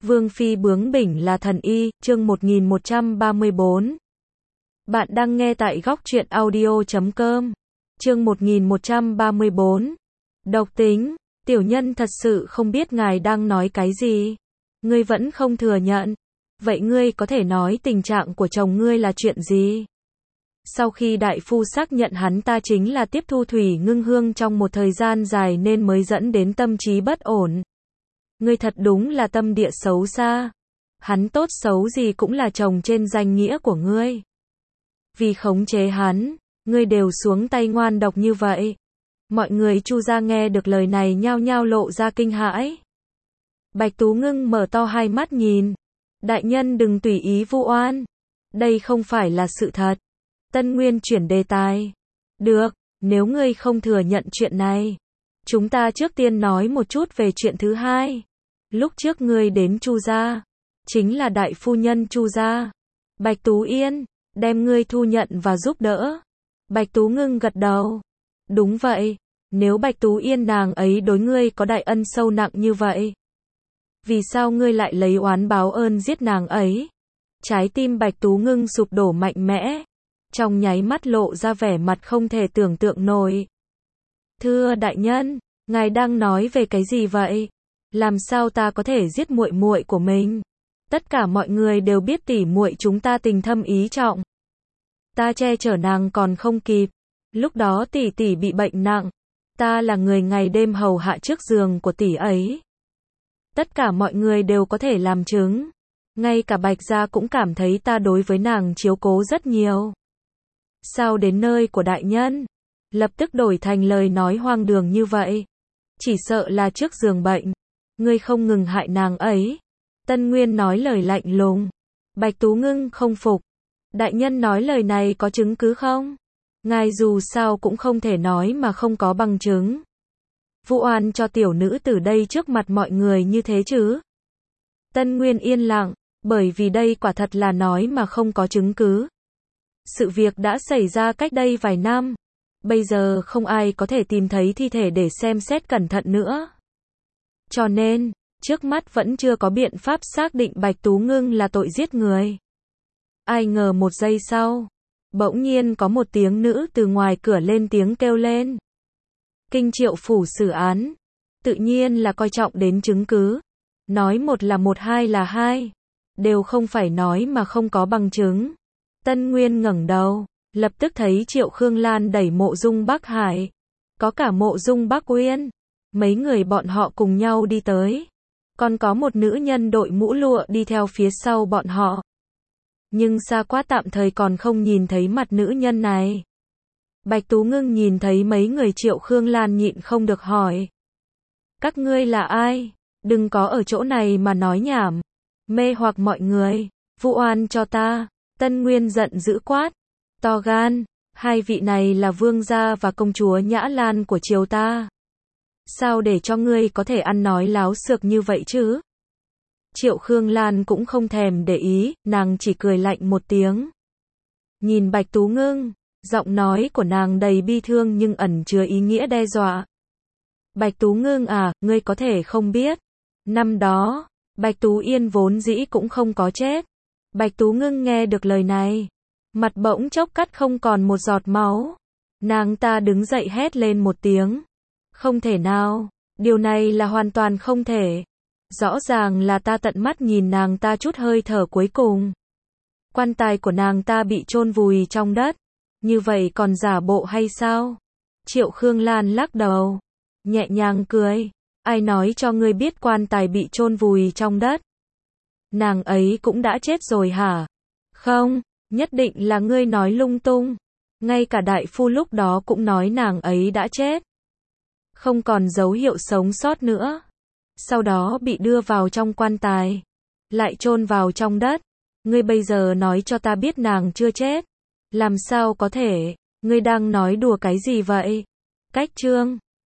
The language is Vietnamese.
Vương phi bướng bỉnh là thần y, chương 1134. Bạn đang nghe tại góc truyện audio.com. Chương 1134. Độc tính, tiểu nhân thật sự không biết ngài đang nói cái gì. Ngươi vẫn không thừa nhận. Vậy ngươi có thể nói tình trạng của chồng ngươi là chuyện gì? Sau khi đại phu xác nhận hắn ta chính là tiếp thu thủy ngưng hương trong một thời gian dài nên mới dẫn đến tâm trí bất ổn. Ngươi thật đúng là tâm địa xấu xa. Hắn tốt xấu gì cũng là chồng trên danh nghĩa của ngươi. Vì khống chế hắn, ngươi đều xuống tay ngoan độc như vậy. Mọi người Chu gia nghe được lời này nhao nhao lộ ra kinh hãi. Bạch Tú Ngưng mở to hai mắt nhìn. Đại nhân đừng tùy ý vu oan. Đây không phải là sự thật. Tân Nguyên chuyển đề tài. Được, nếu ngươi không thừa nhận chuyện này. Chúng ta trước tiên nói một chút về chuyện thứ hai. Lúc trước ngươi đến Chu gia, chính là đại phu nhân Chu gia. Bạch Tú Yên, đem ngươi thu nhận và giúp đỡ. Bạch Tú Ngưng gật đầu. Đúng vậy, nếu Bạch Tú Yên nàng ấy đối ngươi có đại ân sâu nặng như vậy. Vì sao ngươi lại lấy oán báo ơn giết nàng ấy? Trái tim Bạch Tú Ngưng sụp đổ mạnh mẽ. Trong nháy mắt lộ ra vẻ mặt không thể tưởng tượng nổi. Thưa đại nhân, ngài đang nói về cái gì vậy? Làm sao ta có thể giết muội muội của mình? Tất cả mọi người đều biết tỷ muội chúng ta tình thâm ý trọng. Ta che chở nàng còn không kịp. Lúc đó tỷ tỷ bị bệnh nặng. Ta là người ngày đêm hầu hạ trước giường của tỷ ấy. Tất cả mọi người đều có thể làm chứng. Ngay cả Bạch gia cũng cảm thấy ta đối với nàng chiếu cố rất nhiều. Sao đến nơi của đại nhân? Lập tức đổi thành lời nói hoang đường như vậy. Chỉ sợ là trước giường bệnh. Ngươi không ngừng hại nàng ấy. Tân Nguyên nói lời lạnh lùng. Bạch Tú Ngưng không phục. Đại nhân nói lời này có chứng cứ không? Ngài dù sao cũng không thể nói mà không có bằng chứng. Vu oan cho tiểu nữ từ đây trước mặt mọi người như thế chứ? Tân Nguyên yên lặng, bởi vì đây quả thật là nói mà không có chứng cứ. Sự việc đã xảy ra cách đây vài năm. Bây giờ không ai có thể tìm thấy thi thể để xem xét cẩn thận nữa. Cho nên, trước mắt vẫn chưa có biện pháp xác định Bạch Tú Ngưng là tội giết người. Ai ngờ một giây sau, bỗng nhiên có một tiếng nữ từ ngoài cửa lên tiếng kêu lên. Kinh Triệu phủ xử án, tự nhiên là coi trọng đến chứng cứ. Nói một là một, hai là hai, đều không phải nói mà không có bằng chứng. Tân Nguyên ngẩng đầu, lập tức thấy Triệu Khương Lan đẩy Mộ Dung Bắc Hải, có cả Mộ Dung Bắc Uyên, mấy người bọn họ cùng nhau đi tới. Còn có một nữ nhân đội mũ lụa đi theo phía sau bọn họ. Nhưng xa quá tạm thời còn không nhìn thấy mặt nữ nhân này. Bạch Tú Ngưng nhìn thấy mấy người Triệu Khương Lan nhịn không được hỏi. Các ngươi là ai? Đừng có ở chỗ này mà nói nhảm. Mê hoặc mọi người. Vu oan cho ta. Tân Nguyên giận dữ quát. To gan. Hai vị này là vương gia và công chúa Nhã Lan của triều ta. Sao để cho ngươi có thể ăn nói láo xược như vậy chứ? Triệu Khương Lan cũng không thèm để ý, nàng chỉ cười lạnh một tiếng. Nhìn Bạch Tú Ngưng, giọng nói của nàng đầy bi thương nhưng ẩn chứa ý nghĩa đe dọa. Bạch Tú Ngưng à, ngươi có thể không biết. Năm đó, Bạch Tú Yên vốn dĩ cũng không có chết. Bạch Tú Ngưng nghe được lời này, mặt bỗng chốc cắt không còn một giọt máu. Nàng ta đứng dậy hét lên một tiếng. Không thể nào, điều này là hoàn toàn không thể. Rõ ràng là ta tận mắt nhìn nàng ta chút hơi thở cuối cùng. Quan tài của nàng ta bị chôn vùi trong đất. Như vậy còn giả bộ hay sao? Triệu Khương Lan lắc đầu, nhẹ nhàng cười. Ai nói cho ngươi biết quan tài bị chôn vùi trong đất? Nàng ấy cũng đã chết rồi hả? Không, nhất định là ngươi nói lung tung. Ngay cả đại phu lúc đó cũng nói nàng ấy đã chết. Không còn dấu hiệu sống sót nữa. Sau đó bị đưa vào trong quan tài, lại chôn vào trong đất. Ngươi bây giờ nói cho ta biết nàng chưa chết. Làm sao có thể? Ngươi đang nói đùa cái gì vậy? Cách chương